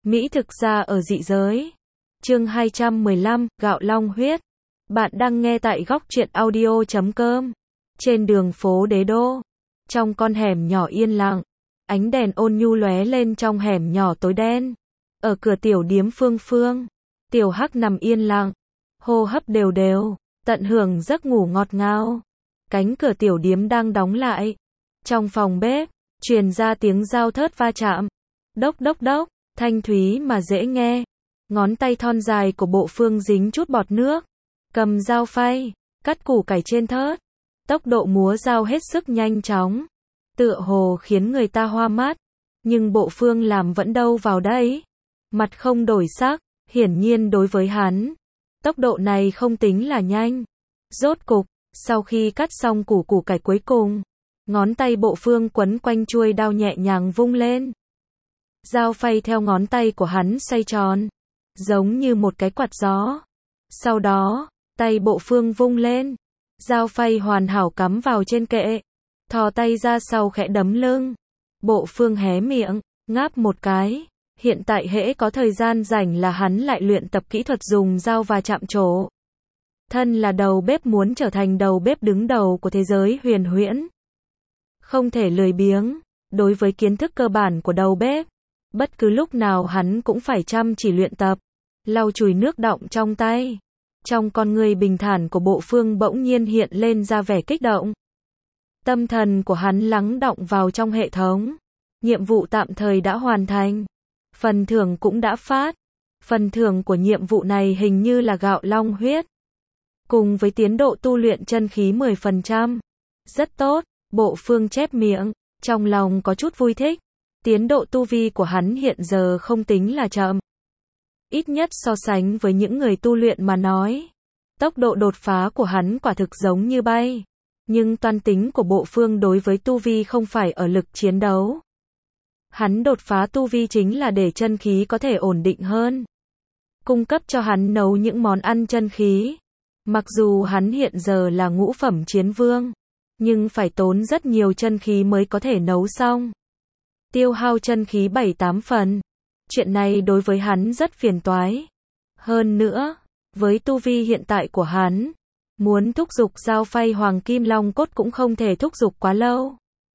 Mỹ thực ra ở dị giới. Chương 215, gạo long huyết. Bạn đang nghe tại góc truyện audio.com. Trên đường phố Đế Đô, trong con hẻm nhỏ yên lặng, ánh đèn ôn nhu lóe lên trong hẻm nhỏ tối đen. Ở cửa tiểu điếm Phương Phương, Tiểu Hắc nằm yên lặng, hô hấp đều đều, tận hưởng giấc ngủ ngọt ngào. Cánh cửa tiểu điếm đang đóng lại. Trong phòng bếp, truyền ra tiếng dao thớt va chạm. Đốc đốc đốc, thanh thúy mà dễ nghe. Ngón tay thon dài của Bộ Phương dính chút bọt nước, cầm dao phay, cắt củ cải trên thớt. Tốc độ múa dao hết sức nhanh chóng, tựa hồ khiến người ta hoa mắt. Nhưng Bộ Phương làm vẫn đâu vào đấy. Mặt không đổi sắc, hiển nhiên đối với hắn, tốc độ này không tính là nhanh. Rốt cục, sau khi cắt xong củ cải cuối cùng, ngón tay Bộ Phương quấn quanh chuôi đao nhẹ nhàng vung lên. Dao phay theo ngón tay của hắn xoay tròn, giống như một cái quạt gió. Sau đó, tay Bộ Phương vung lên, dao phay hoàn hảo cắm vào trên kệ. Thò tay ra sau khẽ đấm lưng. Bộ Phương hé miệng, ngáp một cái. Hiện tại hễ có thời gian rảnh là hắn lại luyện tập kỹ thuật dùng dao và chạm trổ. Thân là đầu bếp muốn trở thành đầu bếp đứng đầu của thế giới huyền huyễn, không thể lười biếng. Đối với kiến thức cơ bản của đầu bếp, bất cứ lúc nào hắn cũng phải chăm chỉ luyện tập. Lau chùi nước đọng trong tay. Trong con người bình thản của Bộ Phương bỗng nhiên hiện lên ra vẻ kích động. Tâm thần của hắn lắng đọng vào trong hệ thống. Nhiệm vụ tạm thời đã hoàn thành. Phần thưởng cũng đã phát. Phần thưởng của nhiệm vụ này hình như là gạo long huyết, cùng với tiến độ tu luyện chân khí 10%. Rất tốt, Bộ Phương chép miệng, trong lòng có chút vui thích. Tiến độ tu vi của hắn hiện giờ không tính là chậm. Ít nhất so sánh với những người tu luyện mà nói, tốc độ đột phá của hắn quả thực giống như bay. Nhưng toan tính của Bộ Phương đối với tu vi không phải ở lực chiến đấu. Hắn đột phá tu vi chính là để chân khí có thể ổn định hơn, cung cấp cho hắn nấu những món ăn chân khí. Mặc dù hắn hiện giờ là ngũ phẩm chiến vương, nhưng phải tốn rất nhiều chân khí mới có thể nấu xong. Tiêu hao chân khí 7-8 phần. Chuyện này đối với hắn rất phiền toái. Hơn nữa, với tu vi hiện tại của hắn, muốn thúc giục dao phay hoàng kim long cốt cũng không thể thúc giục quá lâu.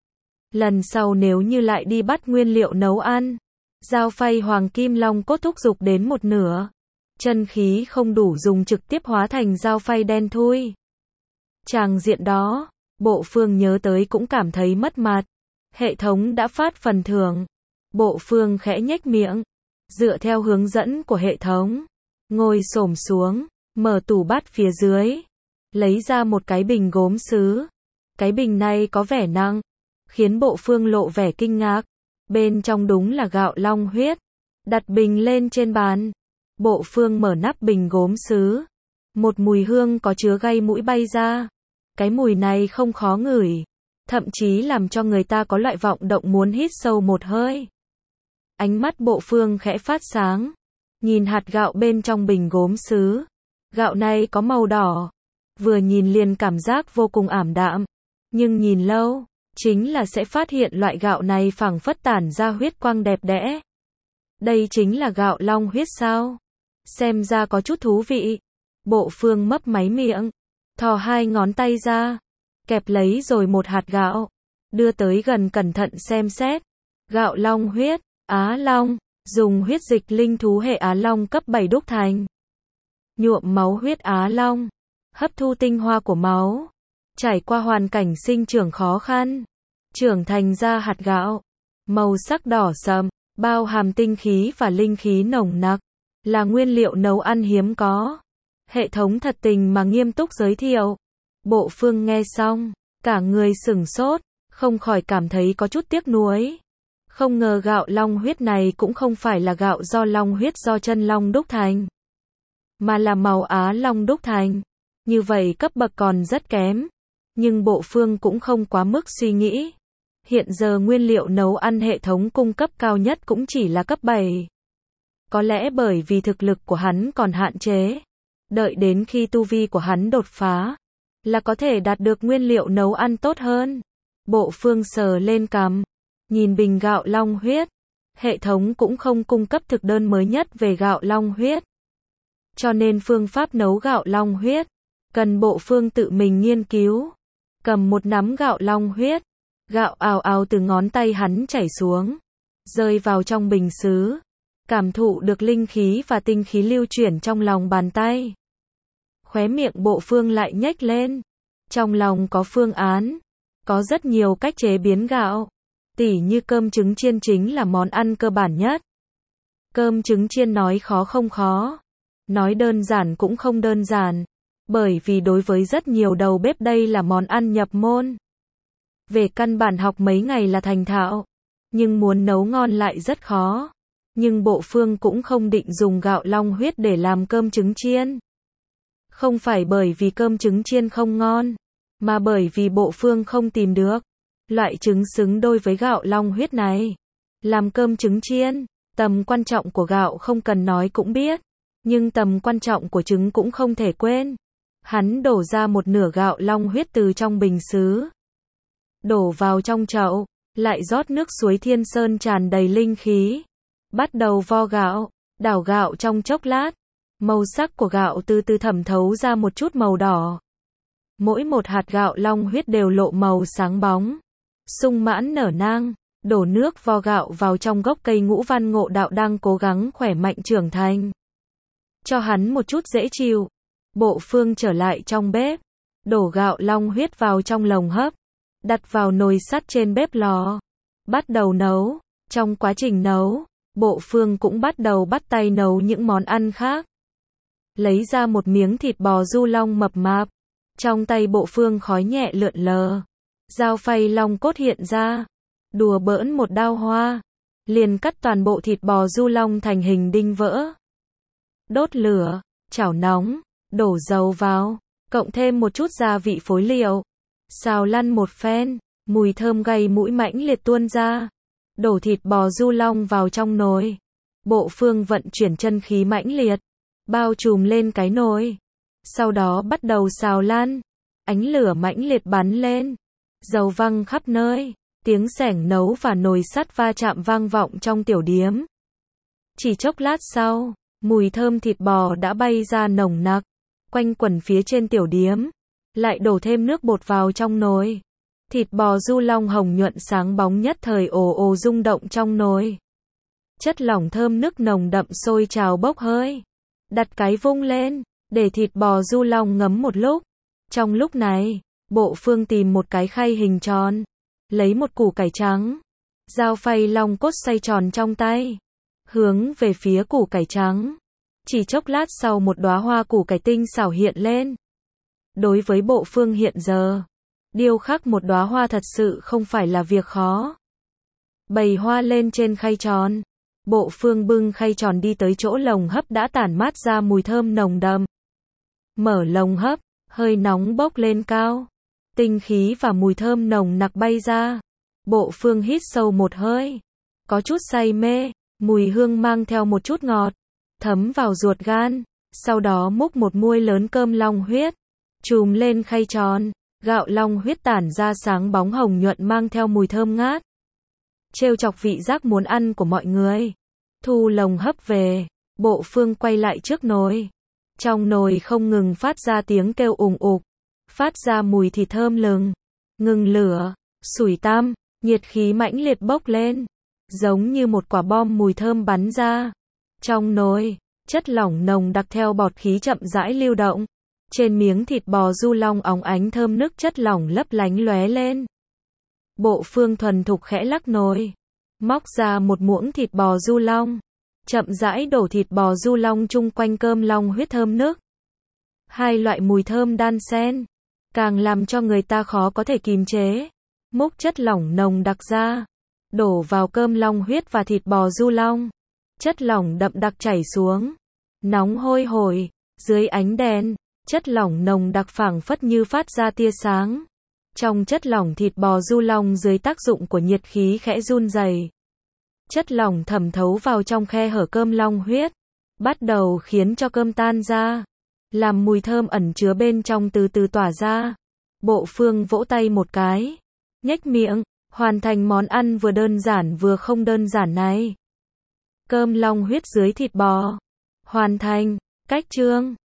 Lần sau nếu như lại đi bắt nguyên liệu nấu ăn, dao phay hoàng kim long cốt thúc giục đến một nửa, chân khí không đủ dùng trực tiếp hóa thành dao phay đen thui. Tràng diện đó, Bộ Phương nhớ tới cũng cảm thấy mất mặt. Hệ thống đã phát phần thưởng. Bộ Phương khẽ nhếch miệng, dựa theo hướng dẫn của hệ thống, ngồi xổm xuống, mở tủ bát phía dưới, lấy ra một cái bình gốm sứ. Cái bình này có vẻ nặng, khiến Bộ Phương lộ vẻ kinh ngạc. Bên trong đúng là gạo long huyết. Đặt bình lên trên bàn, Bộ Phương mở nắp bình gốm sứ. Một mùi hương có chứa gây mũi bay ra. Cái mùi này không khó ngửi, thậm chí làm cho người ta có loại vọng động muốn hít sâu một hơi. Ánh mắt Bộ Phương khẽ phát sáng, nhìn hạt gạo bên trong bình gốm sứ. Gạo này có màu đỏ, vừa nhìn liền cảm giác vô cùng ảm đạm, nhưng nhìn lâu, chính là sẽ phát hiện loại gạo này phảng phất tản ra huyết quang đẹp đẽ. Đây chính là gạo long huyết sao? Xem ra có chút thú vị. Bộ Phương mấp máy miệng, thò hai ngón tay ra, kẹp lấy rồi một hạt gạo, đưa tới gần cẩn thận xem xét. Gạo long huyết, Á Long, dùng huyết dịch linh thú hệ Á Long cấp 7 đúc thành. Nhuộm máu huyết Á Long, hấp thu tinh hoa của máu, trải qua hoàn cảnh sinh trưởng khó khăn, trưởng thành ra hạt gạo, màu sắc đỏ sậm, bao hàm tinh khí và linh khí nồng nặc, là nguyên liệu nấu ăn hiếm có. Hệ thống thật tình mà nghiêm túc giới thiệu. Bộ Phương nghe xong, cả người sửng sốt, không khỏi cảm thấy có chút tiếc nuối. Không ngờ gạo long huyết này cũng không phải là gạo do long huyết do chân long đúc thành, mà là màu Á Long đúc thành. Như vậy cấp bậc còn rất kém. Nhưng Bộ Phương cũng không quá mức suy nghĩ. Hiện giờ nguyên liệu nấu ăn hệ thống cung cấp cao nhất cũng chỉ là cấp 7. Có lẽ bởi vì thực lực của hắn còn hạn chế. Đợi đến khi tu vi của hắn đột phá, là có thể đạt được nguyên liệu nấu ăn tốt hơn. Bộ Phương sờ lên cằm, nhìn bình gạo long huyết, Hệ thống cũng không cung cấp thực đơn mới nhất về gạo long huyết. Cho nên phương pháp nấu gạo long huyết cần Bộ Phương tự mình nghiên cứu. Cầm một nắm gạo long huyết, gạo ào ào từ ngón tay hắn chảy xuống, rơi vào trong bình sứ, cảm thụ được linh khí và tinh khí lưu chuyển trong lòng bàn tay. Khóe miệng Bộ Phương lại nhếch lên, trong lòng có phương án, có rất nhiều cách chế biến gạo, tỉ như cơm trứng chiên chính là món ăn cơ bản nhất. Cơm trứng chiên nói khó không khó, nói đơn giản cũng không đơn giản, bởi vì đối với rất nhiều đầu bếp đây là món ăn nhập môn. Về căn bản học mấy ngày là thành thạo, nhưng muốn nấu ngon lại rất khó. Nhưng Bộ Phương cũng không định dùng gạo long huyết để làm cơm trứng chiên. Không phải bởi vì cơm trứng chiên không ngon, mà bởi vì Bộ Phương không tìm được loại trứng xứng đôi với gạo long huyết này. Làm cơm trứng chiên, tầm quan trọng của gạo không cần nói cũng biết, nhưng tầm quan trọng của trứng cũng không thể quên. Hắn đổ ra một nửa gạo long huyết từ trong bình sứ, đổ vào trong chậu, lại rót nước suối Thiên Sơn tràn đầy linh khí, bắt đầu vo gạo, đảo gạo trong chốc lát, màu sắc của gạo từ từ thẩm thấu ra một chút màu đỏ. Mỗi một hạt gạo long huyết đều lộ màu sáng bóng, sung mãn nở nang, đổ nước vo gạo vào trong gốc cây Ngũ Văn Ngộ Đạo đang cố gắng khỏe mạnh trưởng thành. Cho hắn một chút dễ chịu, Bộ Phương trở lại trong bếp, đổ gạo long huyết vào trong lồng hấp, đặt vào nồi sắt trên bếp lò, bắt đầu nấu. Trong quá trình nấu, Bộ Phương cũng bắt đầu bắt tay nấu những món ăn khác. Lấy ra một miếng thịt bò du long mập mạp, trong tay Bộ Phương khói nhẹ lượn lờ, dao phay long cốt hiện ra, đùa bỡn một đao hoa, liền cắt toàn bộ thịt bò du long thành hình đinh vỡ. Đốt lửa, chảo nóng, đổ dầu vào, cộng thêm một chút gia vị phối liệu, xào lăn một phen, mùi thơm gây mũi mãnh liệt tuôn ra. Đổ thịt bò du long vào trong nồi. Bộ Phương vận chuyển chân khí mãnh liệt, bao trùm lên cái nồi. Sau đó bắt đầu xào lăn. Ánh lửa mãnh liệt bắn lên, dầu văng khắp nơi, tiếng xẻng nấu và nồi sắt va chạm vang vọng trong tiểu điếm. Chỉ chốc lát sau, mùi thơm thịt bò đã bay ra nồng nặc, quanh quẩn phía trên tiểu điếm. Lại đổ thêm nước bột vào trong nồi. Thịt bò du long hồng nhuận sáng bóng nhất thời ồ ồ rung động trong nồi. Chất lỏng thơm nức nồng đậm sôi trào bốc hơi. Đặt cái vung lên, để thịt bò du long ngấm một lúc. Trong lúc này, Bộ Phương tìm một cái khay hình tròn, lấy một củ cải trắng, dao phay long cốt xoay tròn trong tay, hướng về phía củ cải trắng. Chỉ chốc lát sau một đóa hoa củ cải tinh xảo hiện lên. Đối với Bộ Phương hiện giờ, điêu khắc một đóa hoa thật sự không phải là việc khó. Bày hoa lên trên khay tròn, Bộ Phương bưng khay tròn đi tới chỗ lồng hấp đã tản mát ra mùi thơm nồng đậm. Mở lồng hấp, hơi nóng bốc lên cao, tinh khí và mùi thơm nồng nặc bay ra. Bộ Phương hít sâu một hơi, có chút say mê, mùi hương mang theo một chút ngọt, thấm vào ruột gan. Sau đó múc một muôi lớn cơm long huyết, chùm lên khay tròn. Gạo long huyết tản ra sáng bóng hồng nhuận mang theo mùi thơm ngát, trêu chọc vị giác muốn ăn của mọi người. Thu lồng hấp về, Bộ Phương quay lại trước nồi. Trong nồi không ngừng phát ra tiếng kêu ùng ục, phát ra mùi thịt thơm lừng. Ngừng lửa, sủi tăm, nhiệt khí mãnh liệt bốc lên, giống như một quả bom mùi thơm bắn ra. Trong nồi, chất lỏng nồng đặc theo bọt khí chậm rãi lưu động. Trên miếng thịt bò du long óng ánh thơm nức chất lỏng lấp lánh lóe lên. Bộ Phương thuần thục khẽ lắc nồi, móc ra một muỗng thịt bò du long, chậm rãi đổ thịt bò du long chung quanh cơm long huyết thơm nức. Hai loại mùi thơm đan xen, càng làm cho người ta khó có thể kìm chế. Múc chất lỏng nồng đặc ra, đổ vào cơm long huyết và thịt bò du long. Chất lỏng đậm đặc chảy xuống, nóng hôi hổi, dưới ánh đèn. Chất lỏng nồng đặc phảng phất như phát ra tia sáng. Trong chất lỏng thịt bò du long dưới tác dụng của nhiệt khí khẽ run rẩy. Chất lỏng thẩm thấu vào trong khe hở cơm long huyết, bắt đầu khiến cho cơm tan ra, làm mùi thơm ẩn chứa bên trong từ từ tỏa ra. Bộ Phương vỗ tay một cái, nhếch miệng, hoàn thành món ăn vừa đơn giản vừa không đơn giản này. cơm long huyết dưới thịt bò. Hoàn thành. Cách chương